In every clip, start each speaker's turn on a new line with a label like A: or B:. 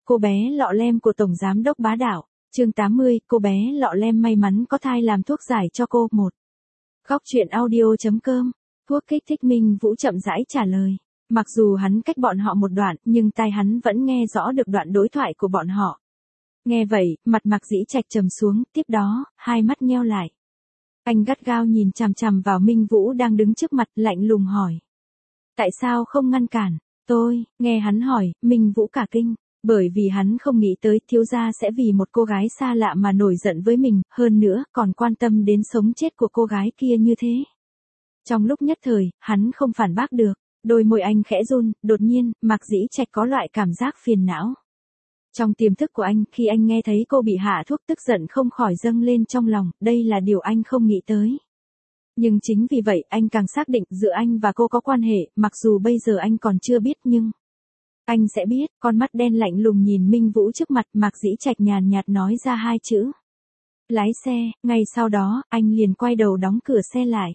A: cô bé lọ lem của Tổng Giám đốc bá đạo. Chương 80, cô bé lọ lem may mắn có thai làm thuốc giải cho cô. 1. Góc truyện audio.com. Thuốc kích thích. Minh Vũ chậm rãi trả lời. Mặc dù hắn cách bọn họ một đoạn, nhưng tai hắn vẫn nghe rõ được đoạn đối thoại của bọn họ. Nghe vậy, mặt Mạc Dĩ Trạch trầm xuống, tiếp đó, hai mắt nheo lại. Anh gắt gao nhìn chằm chằm vào Minh Vũ đang đứng trước mặt, lạnh lùng hỏi. Tại sao không ngăn cản? Tôi, nghe hắn hỏi, Minh Vũ cả kinh. Bởi vì hắn không nghĩ tới thiếu gia sẽ vì một cô gái xa lạ mà nổi giận với mình, hơn nữa còn quan tâm đến sống chết của cô gái kia như thế. Trong lúc nhất thời, hắn không phản bác được, đôi môi anh khẽ run, đột nhiên, Mạc Dĩ Trạch có loại cảm giác phiền não. Trong tiềm thức của anh, khi anh nghe thấy cô bị hạ thuốc, tức giận không khỏi dâng lên trong lòng, đây là điều anh không nghĩ tới. Nhưng chính vì vậy, anh càng xác định giữa anh và cô có quan hệ, mặc dù bây giờ anh còn chưa biết nhưng... Anh sẽ biết. Con mắt đen lạnh lùng nhìn Minh Vũ trước mặt, Mạc Dĩ Trạch nhàn nhạt nói ra hai chữ. Lái xe. Ngay sau đó, anh liền quay đầu đóng cửa xe lại.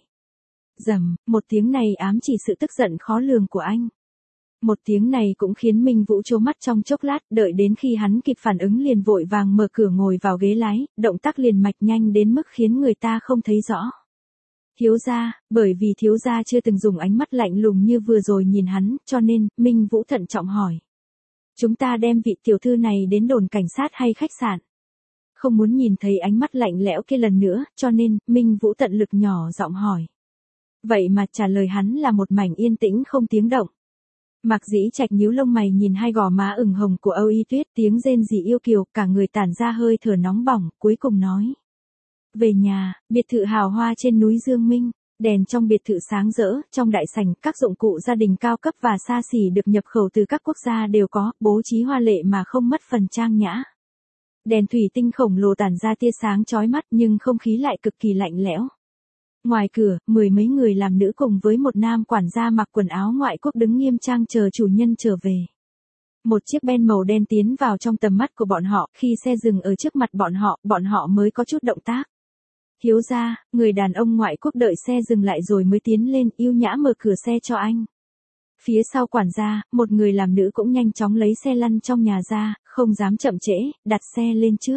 A: Rầm, một tiếng này ám chỉ sự tức giận khó lường của anh. Một tiếng này cũng khiến Minh Vũ trố mắt trong chốc lát, đợi đến khi hắn kịp phản ứng liền vội vàng mở cửa ngồi vào ghế lái, động tác liền mạch nhanh đến mức khiến người ta không thấy rõ. Thiếu gia, bởi vì thiếu gia chưa từng dùng ánh mắt lạnh lùng như vừa rồi nhìn hắn, cho nên, Minh Vũ thận trọng hỏi. Chúng ta đem vị tiểu thư này đến đồn cảnh sát hay khách sạn? Không muốn nhìn thấy ánh mắt lạnh lẽo kia lần nữa, cho nên, Minh Vũ tận lực nhỏ giọng hỏi. Vậy mà trả lời hắn là một mảnh yên tĩnh không tiếng động. Mạc Dĩ Trạch nhíu lông mày nhìn hai gò má ửng hồng của Âu Y Tuyết, tiếng rên rỉ yêu kiều, cả người tản ra hơi thở nóng bỏng, cuối cùng nói. Về nhà, biệt thự hào hoa trên núi Dương Minh, đèn trong biệt thự sáng rỡ, trong đại sảnh, các dụng cụ gia đình cao cấp và xa xỉ được nhập khẩu từ các quốc gia đều có, bố trí hoa lệ mà không mất phần trang nhã. Đèn thủy tinh khổng lồ tản ra tia sáng chói mắt nhưng không khí lại cực kỳ lạnh lẽo. Ngoài cửa, mười mấy người làm nữ cùng với một nam quản gia mặc quần áo ngoại quốc đứng nghiêm trang chờ chủ nhân trở về. Một chiếc Ben màu đen tiến vào trong tầm mắt của bọn họ, khi xe dừng ở trước mặt bọn họ mới có chút động tác. Thiếu gia, người đàn ông ngoại quốc đợi xe dừng lại rồi mới tiến lên, yêu nhã mở cửa xe cho anh. Phía sau quản gia, một người làm nữ cũng nhanh chóng lấy xe lăn trong nhà ra, không dám chậm trễ, đặt xe lên trước.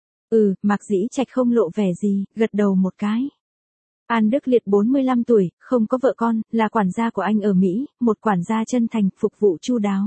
A: Mạc Dĩ Trạch không lộ vẻ gì, gật đầu một cái. An Đức Liệt 45 tuổi, không có vợ con, là quản gia của anh ở Mỹ, một quản gia chân thành, phục vụ chu đáo.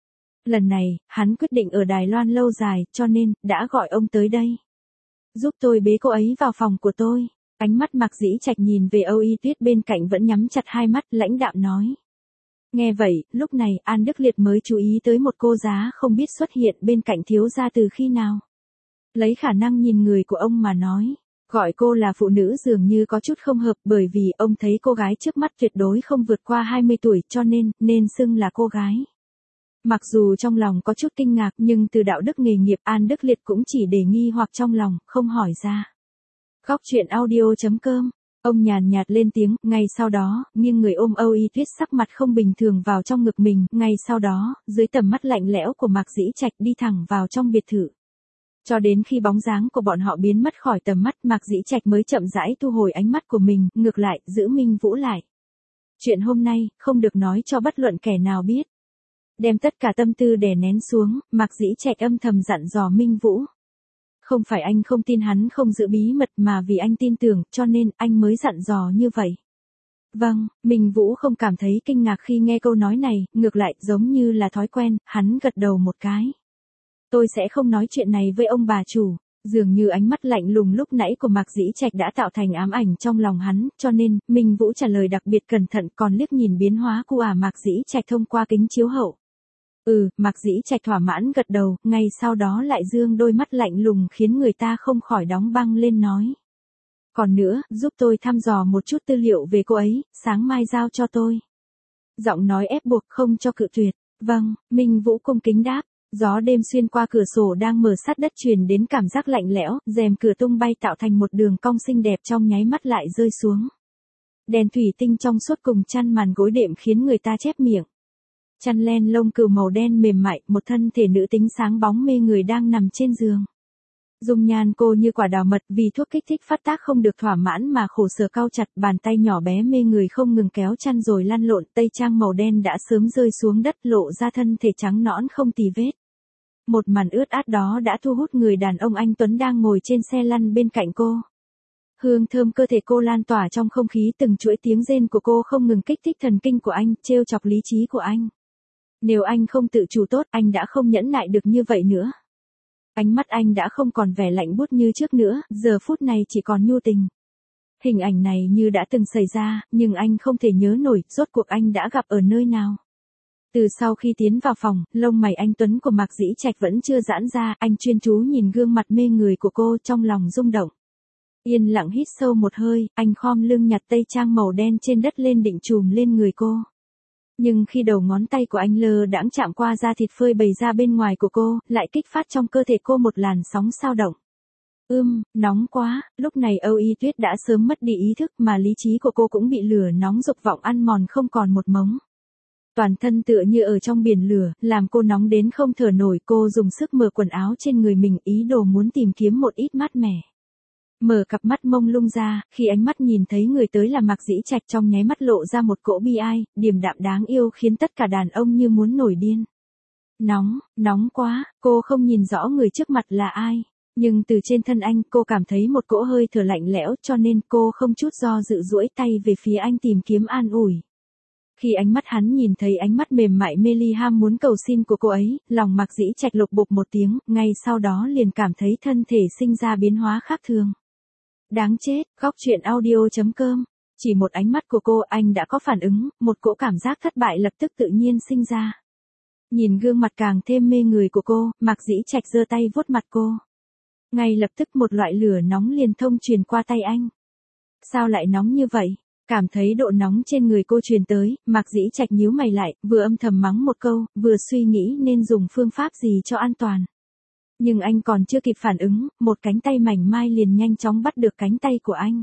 A: Lần này, hắn quyết định ở Đài Loan lâu dài, cho nên, đã gọi ông tới đây. Giúp tôi bế cô ấy vào phòng của tôi. Ánh mắt Mạc Dĩ Trạch nhìn về Âu Y Tuyết bên cạnh vẫn nhắm chặt hai mắt, lãnh đạm nói. Nghe vậy, lúc này An Đức Liệt mới chú ý tới một cô giá không biết xuất hiện bên cạnh thiếu gia từ khi nào. Lấy khả năng nhìn người của ông mà nói, gọi cô là phụ nữ dường như có chút không hợp, bởi vì ông thấy cô gái trước mắt tuyệt đối không vượt qua 20 tuổi, cho nên xưng là cô gái. Mặc dù trong lòng có chút kinh ngạc nhưng từ đạo đức nghề nghiệp An Đức Liệt cũng chỉ để nghi hoặc trong lòng, không hỏi ra. Góc truyện audio.com. Ông nhàn nhạt lên tiếng, ngay sau đó, nghiêng người ôm Âu Y Tuyết sắc mặt không bình thường vào trong ngực mình, ngay sau đó, dưới tầm mắt lạnh lẽo của Mạc Dĩ Trạch đi thẳng vào trong biệt thự. Cho đến khi bóng dáng của bọn họ biến mất khỏi tầm mắt, Mạc Dĩ Trạch mới chậm rãi thu hồi ánh mắt của mình, ngược lại, giữ Minh Vũ lại. Chuyện hôm nay, không được nói cho bất luận kẻ nào biết. Đem tất cả tâm tư đè nén xuống, Mạc Dĩ Trạch âm thầm dặn dò Minh Vũ. Không phải anh không tin hắn không giữ bí mật mà vì anh tin tưởng, cho nên anh mới dặn dò như vậy. Vâng, Minh Vũ không cảm thấy kinh ngạc khi nghe câu nói này, ngược lại giống như là thói quen, hắn gật đầu một cái. Tôi sẽ không nói chuyện này với ông bà chủ. Dường như ánh mắt lạnh lùng lúc nãy của Mạc Dĩ Trạch đã tạo thành ám ảnh trong lòng hắn, cho nên, Minh Vũ trả lời đặc biệt cẩn thận, còn liếc nhìn biến hóa của Mạc Dĩ Trạch thông qua kính chiếu hậu. Mạc Dĩ Trạch thỏa mãn gật đầu, ngay sau đó lại dương đôi mắt lạnh lùng khiến người ta không khỏi đóng băng lên nói. Còn nữa, giúp tôi thăm dò một chút tư liệu về cô ấy, sáng mai giao cho tôi. Giọng nói ép buộc không cho cự tuyệt. Vâng, Minh Vũ cung kính đáp. Gió đêm xuyên qua cửa sổ đang mở sát đất truyền đến cảm giác lạnh lẽo, rèm cửa tung bay tạo thành một đường cong xinh đẹp trong nháy mắt lại rơi xuống. Đèn thủy tinh trong suốt cùng chăn màn gối đệm khiến người ta chép miệng. Chăn len lông cừu màu đen mềm mại, một thân thể nữ tính sáng bóng mê người đang nằm trên giường. Dung nhan cô như quả đào mật, vì thuốc kích thích phát tác không được thỏa mãn mà khổ sở cau chặt, bàn tay nhỏ bé mê người không ngừng kéo chăn rồi lăn lộn, tây trang màu đen đã sớm rơi xuống đất lộ ra thân thể trắng nõn không tì vết. Một màn ướt át đó đã thu hút người đàn ông anh Tuấn đang ngồi trên xe lăn bên cạnh cô. Hương thơm cơ thể cô lan tỏa trong không khí, từng chuỗi tiếng rên của cô không ngừng kích thích thần kinh của anh, trêu chọc lý trí của anh. Nếu anh không tự chủ tốt, anh đã không nhẫn nại được như vậy nữa. Ánh mắt anh đã không còn vẻ lạnh buốt như trước nữa, giờ phút này chỉ còn nhu tình. Hình ảnh này như đã từng xảy ra, nhưng anh không thể nhớ nổi, rốt cuộc anh đã gặp ở nơi nào. Từ sau khi tiến vào phòng, lông mày anh Tuấn của Mạc Dĩ Trạch vẫn chưa giãn ra, anh chuyên chú nhìn gương mặt mê người của cô, trong lòng rung động. Yên lặng hít sâu một hơi, anh khom lưng nhặt tây trang màu đen trên đất lên định chùm lên người cô. Nhưng khi đầu ngón tay của anh lơ đãng chạm qua da thịt phơi bày ra bên ngoài của cô, lại kích phát trong cơ thể cô một làn sóng xao động. Nóng quá, lúc này Âu Y Tuyết đã sớm mất đi ý thức mà lý trí của cô cũng bị lửa nóng dục vọng ăn mòn không còn một mống. Toàn thân tựa như ở trong biển lửa, làm cô nóng đến không thở nổi, cô dùng sức mở quần áo trên người mình, ý đồ muốn tìm kiếm một ít mát mẻ. Mở cặp mắt mông lung ra, khi ánh mắt nhìn thấy người tới là Mạc Dĩ Trạch, trong nháy mắt lộ ra một cỗ bi ai, điềm đạm đáng yêu khiến tất cả đàn ông như muốn nổi điên. Nóng quá, cô không nhìn rõ người trước mặt là ai. Nhưng từ trên thân anh cô cảm thấy một cỗ hơi thở lạnh lẽo, cho nên cô không chút do dự duỗi tay về phía anh tìm kiếm an ủi. Khi ánh mắt hắn nhìn thấy ánh mắt mềm mại mê ly ham muốn cầu xin của cô ấy, lòng Mạc Dĩ Trạch lục bục một tiếng, ngay sau đó liền cảm thấy thân thể sinh ra biến hóa khác thường. Đáng chết, Góc Truyện Audio.com. Chỉ một ánh mắt của cô, anh đã có phản ứng, một cỗ cảm giác thất bại lập tức tự nhiên sinh ra. Nhìn gương mặt càng thêm mê người của cô, Mạc Dĩ Trạch giơ tay vuốt mặt cô. Ngay lập tức một loại lửa nóng liền thông truyền qua tay anh. Sao lại nóng như vậy? Cảm thấy độ nóng trên người cô truyền tới, Mạc Dĩ Trạch nhíu mày lại, vừa âm thầm mắng một câu, vừa suy nghĩ nên dùng phương pháp gì cho an toàn. Nhưng anh còn chưa kịp phản ứng, một cánh tay mảnh mai liền nhanh chóng bắt được cánh tay của anh.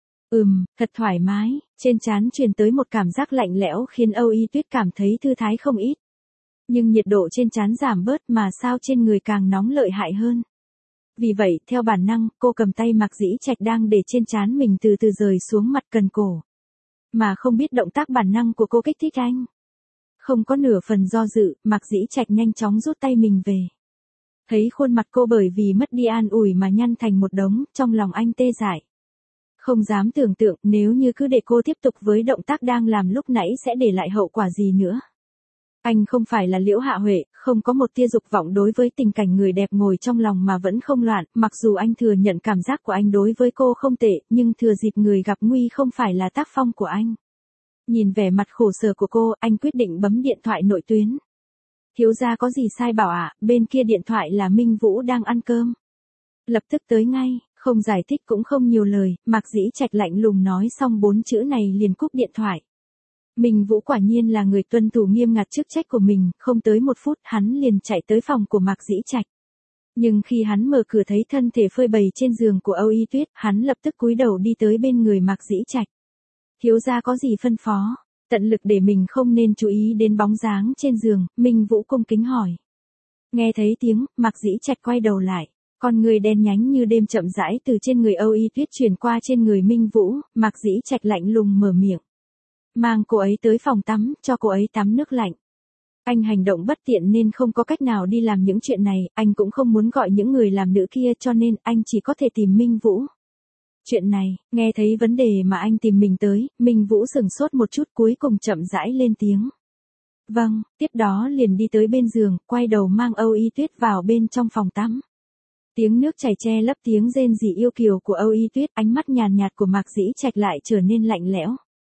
A: Thật thoải mái, trên trán truyền tới một cảm giác lạnh lẽo khiến Âu Y Tuyết cảm thấy thư thái không ít. Nhưng nhiệt độ trên trán giảm bớt mà sao trên người càng nóng lợi hại hơn. Vì vậy, theo bản năng, cô cầm tay Mạc Dĩ Trạch đang để trên trán mình từ từ rời xuống mặt cần cổ. Mà không biết động tác bản năng của cô kích thích anh. Không có nửa phần do dự, Mạc Dĩ Trạch nhanh chóng rút tay mình về. Thấy khuôn mặt cô bởi vì mất đi an ủi mà nhăn thành một đống, trong lòng anh tê dại. Không dám tưởng tượng nếu như cứ để cô tiếp tục với động tác đang làm lúc nãy sẽ để lại hậu quả gì nữa. Anh không phải là Liễu Hạ Huệ, không có một tia dục vọng đối với tình cảnh người đẹp ngồi trong lòng mà vẫn không loạn, mặc dù anh thừa nhận cảm giác của anh đối với cô không tệ, nhưng thừa dịp người gặp nguy không phải là tác phong của anh. Nhìn vẻ mặt khổ sở của cô, anh quyết định bấm điện thoại nội tuyến. Thiếu gia có gì sai bảo ạ, bên kia điện thoại là Minh Vũ đang ăn cơm. Lập tức tới ngay, không giải thích cũng không nhiều lời, Mạc Dĩ Trạch lạnh lùng nói xong 4 chữ này liền cúp điện thoại. Minh Vũ quả nhiên là người tuân thủ nghiêm ngặt chức trách của mình, không tới 1 phút hắn liền chạy tới phòng của Mạc Dĩ Trạch. Nhưng khi hắn mở cửa thấy thân thể phơi bày trên giường của Âu Y Tuyết, hắn lập tức cúi đầu đi tới bên người Mạc Dĩ Trạch. Thiếu gia có gì phân phó? Tận lực để mình không nên chú ý đến bóng dáng trên giường, Minh Vũ cung kính hỏi. Nghe thấy tiếng, Mạc Dĩ Trạch quay đầu lại. Con người đen nhánh như đêm chậm rãi từ trên người Âu Y Tuyết chuyển qua trên người Minh Vũ, Mạc Dĩ Trạch lạnh lùng mở miệng. Mang cô ấy tới phòng tắm, cho cô ấy tắm nước lạnh. Anh hành động bất tiện nên không có cách nào đi làm những chuyện này, anh cũng không muốn gọi những người làm nữ kia cho nên anh chỉ có thể tìm Minh Vũ. Chuyện này, nghe thấy vấn đề mà anh tìm mình tới, Minh Vũ sửng sốt một chút cuối cùng chậm rãi lên tiếng. Vâng, tiếp đó liền đi tới bên giường, quay đầu mang Âu Y Tuyết vào bên trong phòng tắm. Tiếng nước chảy che lấp tiếng rên rỉ yêu kiều của Âu Y Tuyết, ánh mắt nhàn nhạt của Mạc Dĩ Trạch lại trở nên lạnh lẽo.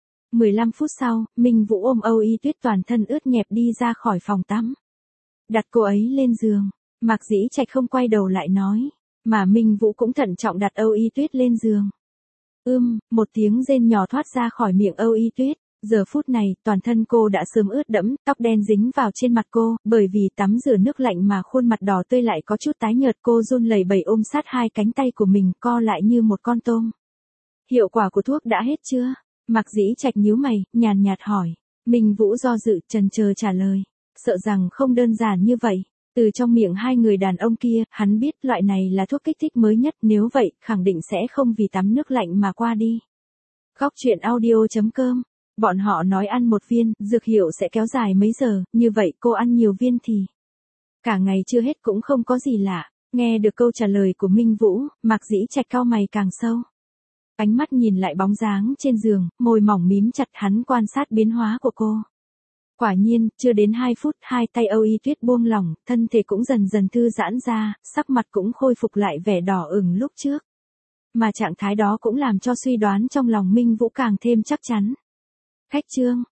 A: 15 phút sau, Minh Vũ ôm Âu Y Tuyết toàn thân ướt nhẹp đi ra khỏi phòng tắm. Đặt cô ấy lên giường, Mạc Dĩ Trạch không quay đầu lại nói, mà Minh Vũ cũng thận trọng đặt Âu Y Tuyết lên giường. Một tiếng rên nhỏ thoát ra khỏi miệng Âu Y Tuyết. Giờ phút này, toàn thân cô đã sớm ướt đẫm, tóc đen dính vào trên mặt cô, bởi vì tắm rửa nước lạnh mà khuôn mặt đỏ tươi lại có chút tái nhợt, cô run lẩy bẩy ôm sát hai cánh tay của mình, co lại như một con tôm. Hiệu quả của thuốc đã hết chưa? Mạc Dĩ Trạch nhíu mày, nhàn nhạt hỏi. Minh Vũ do dự, chần chờ trả lời. Sợ rằng không đơn giản như vậy. Từ trong miệng hai người đàn ông kia, hắn biết loại này là thuốc kích thích mới nhất, nếu vậy, khẳng định sẽ không vì tắm nước lạnh mà qua đi. Góc Truyện Audio.com. Bọn họ nói ăn 1 viên, dược hiệu sẽ kéo dài mấy giờ, như vậy cô ăn nhiều viên thì Cả ngày chưa hết cũng không có gì lạ. Nghe được câu trả lời của Minh Vũ, Mạc Dĩ Trạch cau mày càng sâu. Ánh mắt nhìn lại bóng dáng trên giường, môi mỏng mím chặt, hắn quan sát biến hóa của cô. Quả nhiên, chưa đến 2 phút, hai tay Âu Y Tuyết buông lỏng, thân thể cũng dần dần thư giãn ra, sắc mặt cũng khôi phục lại vẻ đỏ ửng lúc trước. Mà trạng thái đó cũng làm cho suy đoán trong lòng Minh Vũ càng thêm chắc chắn. Khách Trương,